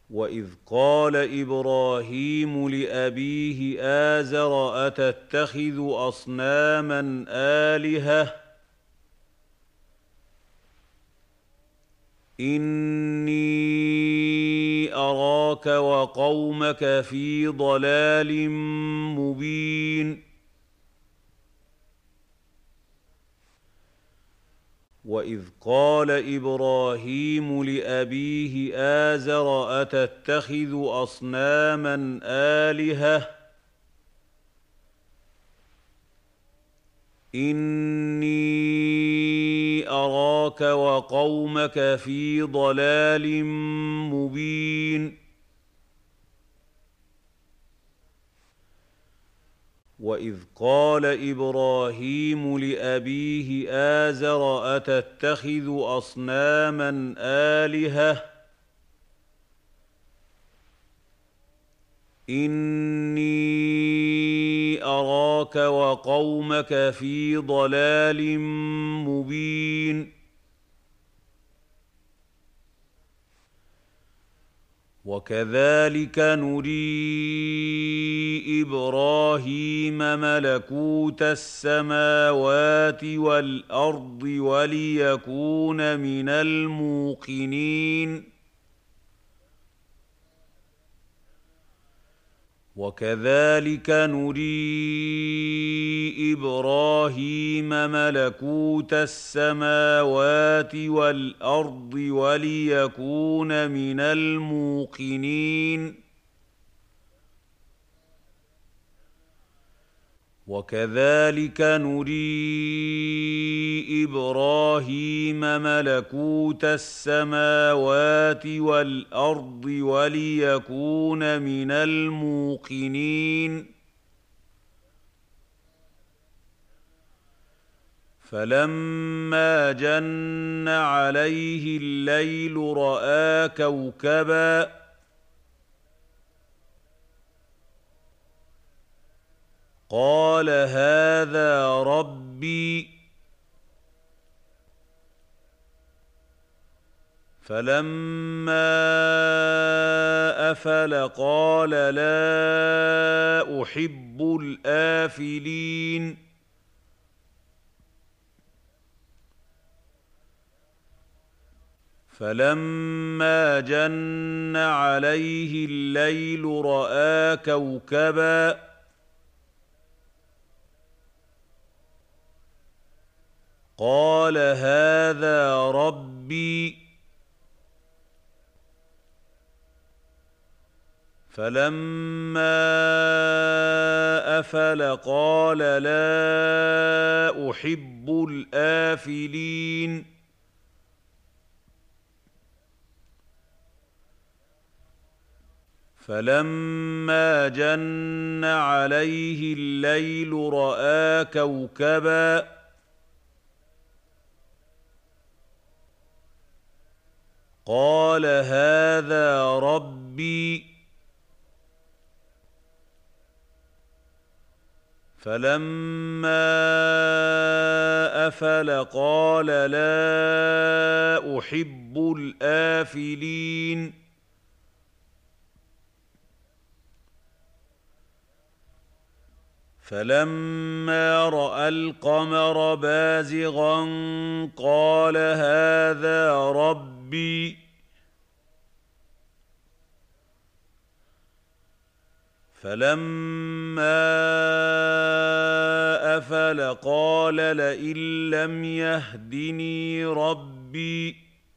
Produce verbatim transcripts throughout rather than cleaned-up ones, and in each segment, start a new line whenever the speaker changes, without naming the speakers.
وإذ قال إبراهيم لأبيه آزر أتتخذ أصناما آلهة إني أراك وقومك في ضلال مبين وإذ قال إبراهيم لأبيه آزر أتتخذ أصناما آلهة إني أراك وقومك في ضلال مبين وإذ قال إبراهيم لأبيه آزر أتتخذ أصناما آلهة إني أراك وقومك في ضلال مبين وكذلك نري إبراهيم ملكوت السماوات والأرض وليكون من الموقنين وكذلك نري إبراهيم ملكوت السماوات والأرض وليكون من الموقنين وكذلك نري إبراهيم ملكوت السماوات والأرض وليكون من الموقنين فلما جن عليه الليل رأى كوكبا قال هذا ربي فلما أفل قال لا أحب الآفلين فلما جن عليه الليل رأى كوكبا قال هذا ربي فلما أفل قال لا أحب الآفلين فلما جن عليه الليل رأى كوكبا قال هذا ربي فلما أفل قال لا أحب الآفلين فلما رأى القمر بازغا قال هذا ربي فلما أفل قال لئن لم يهدني ربي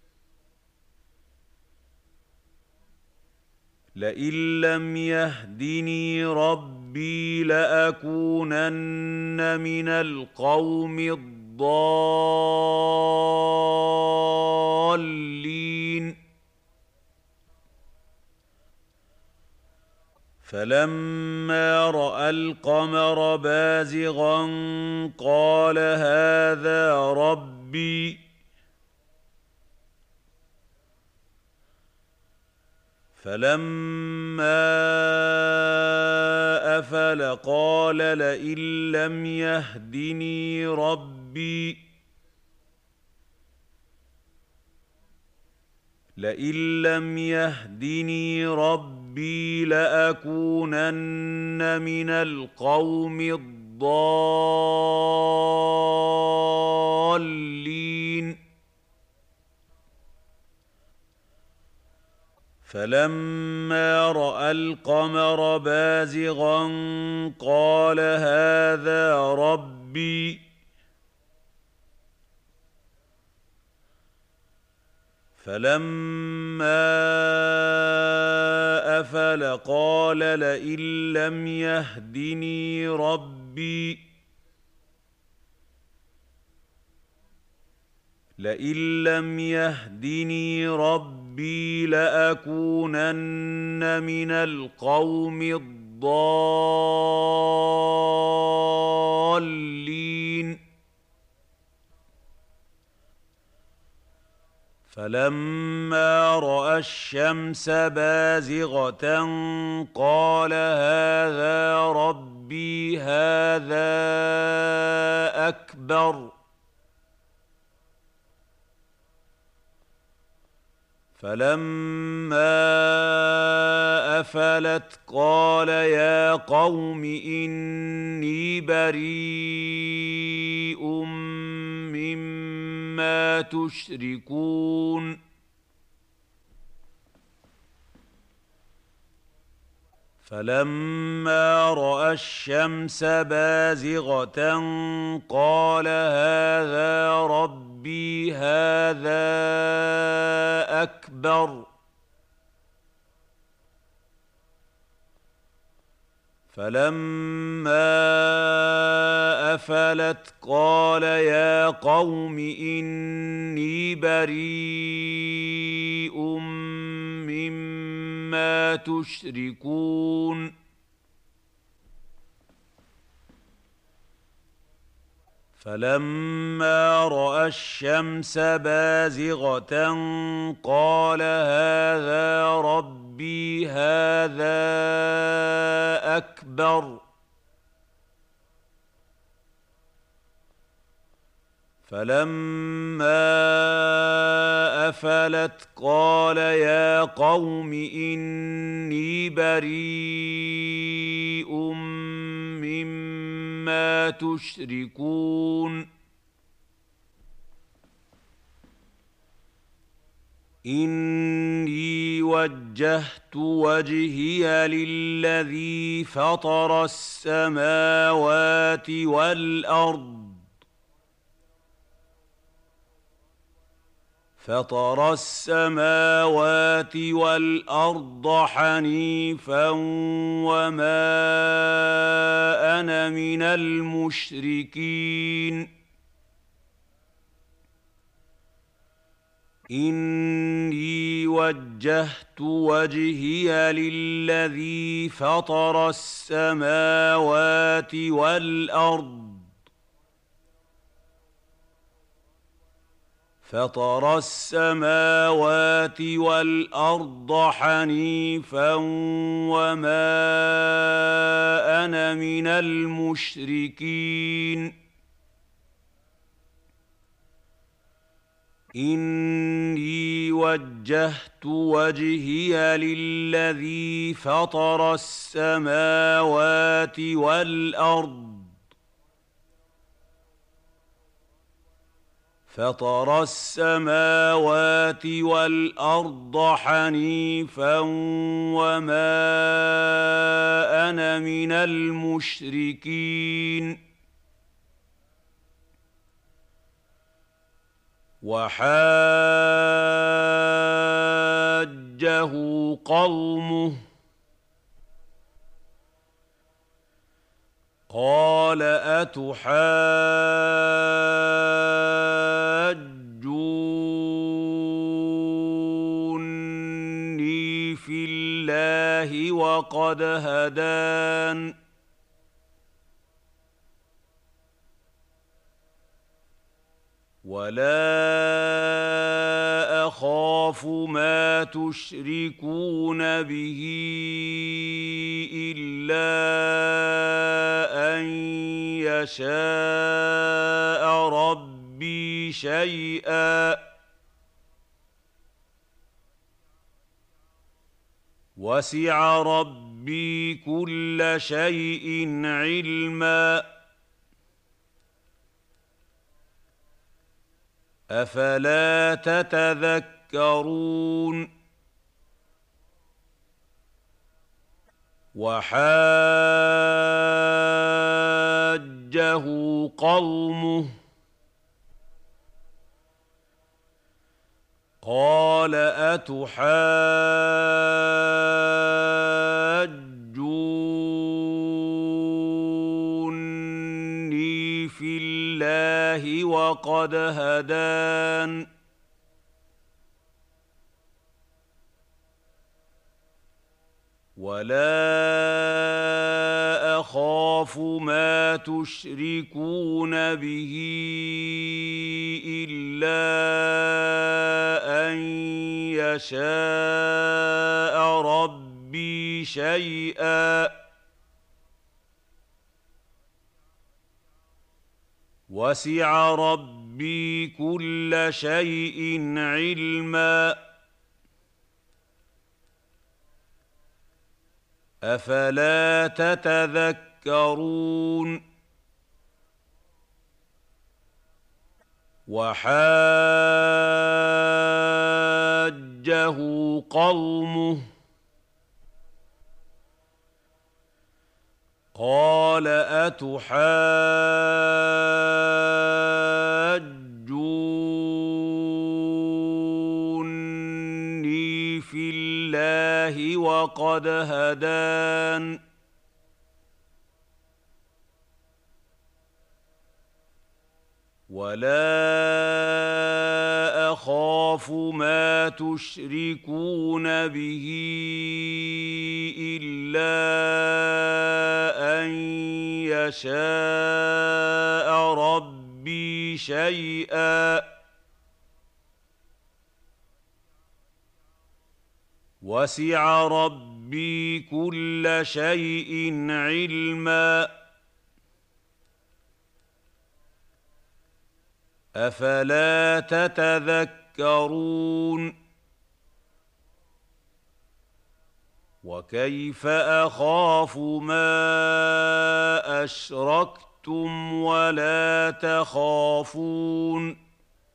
لئن لم يهدني ربي لأكونن من القوم الضالين فلما رأى القمر بازغا قال هذا ربي فلما أفل قال لئن لم يهدني ربي لئن لم يهدني ربي لأكونن من القوم الضالين فلما رأى القمر بازغا قال هذا ربي فلما أفل قال لئن لم يهدني ربي لئن لم يهدني ربي لأكونن من القوم الضالين فلما رأى الشمس بازغة قال هذا ربي هذا أكبر فلما أفلت قال يا قوم إني بريء مما تشركون فلما رأى الشمس بازغة قال هذا ربي هذا أكبر فلما أفلت قال يا قوم إني بريء مما تشركون فلما رأى الشمس بازغة قال هذا ربي هذا أكبر فلما أفلت قال يا قوم إني بريء مما تشركون إني وجهت وجهي للذي فطر السماوات والأرض فطر السماوات والأرض حنيفا وما أنا من المشركين إني وجهت وجهي للذي فطر السماوات والأرض فطر السماوات والأرض حنيفا وما أنا من المشركين إني وجهت وجهي للذي فطر السماوات والأرض فطر السماوات والأرض حنيفا وما أنا من المشركين وحاجه قومه قال أتحاجوني في الله وقد هدان ولا أخاف ما تشركون به إلا أن يشاء ربي شيئا وسع ربي كل شيء علما أفلا تتذكرون وحاجه قومه قال أتحاجوني في الله وقد هدان ولا أخاف ما تشركون به إلا أن يشاء ربي شيئا وسع ربي كل شيء علما أفلا تتذكرون وحاجه قومه قال أتحاجوني في الله وقد هدان ولا أخاف ما تشركون به إلا أن يشاء ربي شيئا وسع ربي كل شيء علما أفلا تتذكرون وكيف أخاف ما أشركتم ولا تخافون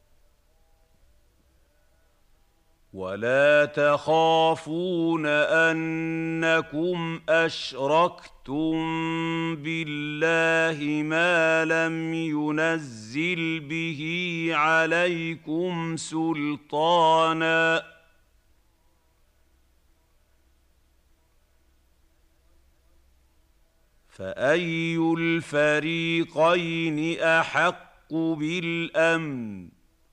ولا تخافون أنكم أشركتم بالله ما لم ينزل به عليكم سلطانا فأي الفريقين أحق بالأمن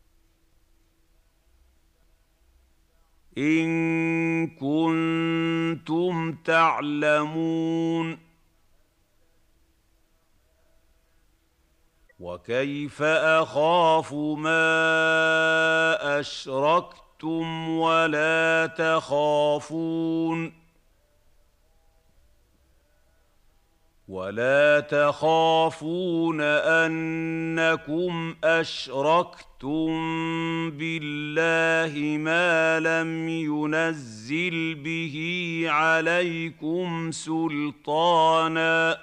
إن كنتم تعلمون وكيف أخاف ما أشركتم ولا تخافون ولا تخافون أنكم أشركتم بالله ما لم ينزل به عليكم سلطانا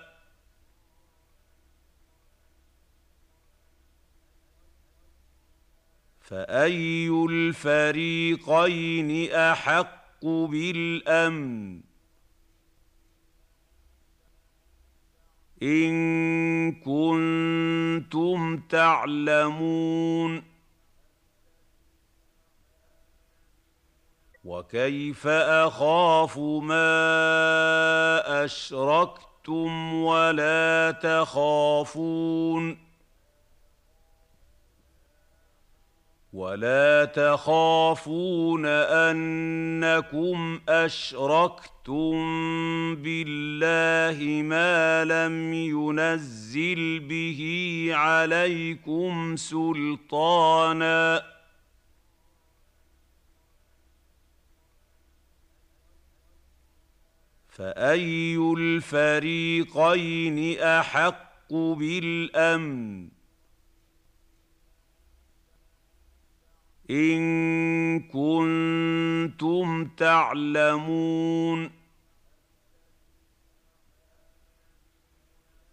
فأي الفريقين أحق الحق بالامن. إن كنتم تعلمون وكيف اخاف ما اشركتم ولا تخافون ولا تخافون انكم اشركتم بالله ما لم ينزل به عليكم سلطانا فاي الفريقين احق بالامن. إن كنتم تعلمون وكيف اخاف ما اشركتم ولا تخافون ولا تخافون انكم اشركتم بالله ما لم ينزل به عليكم سلطانا فاي الفريقين احق بالامن. إن كنتم تعلمون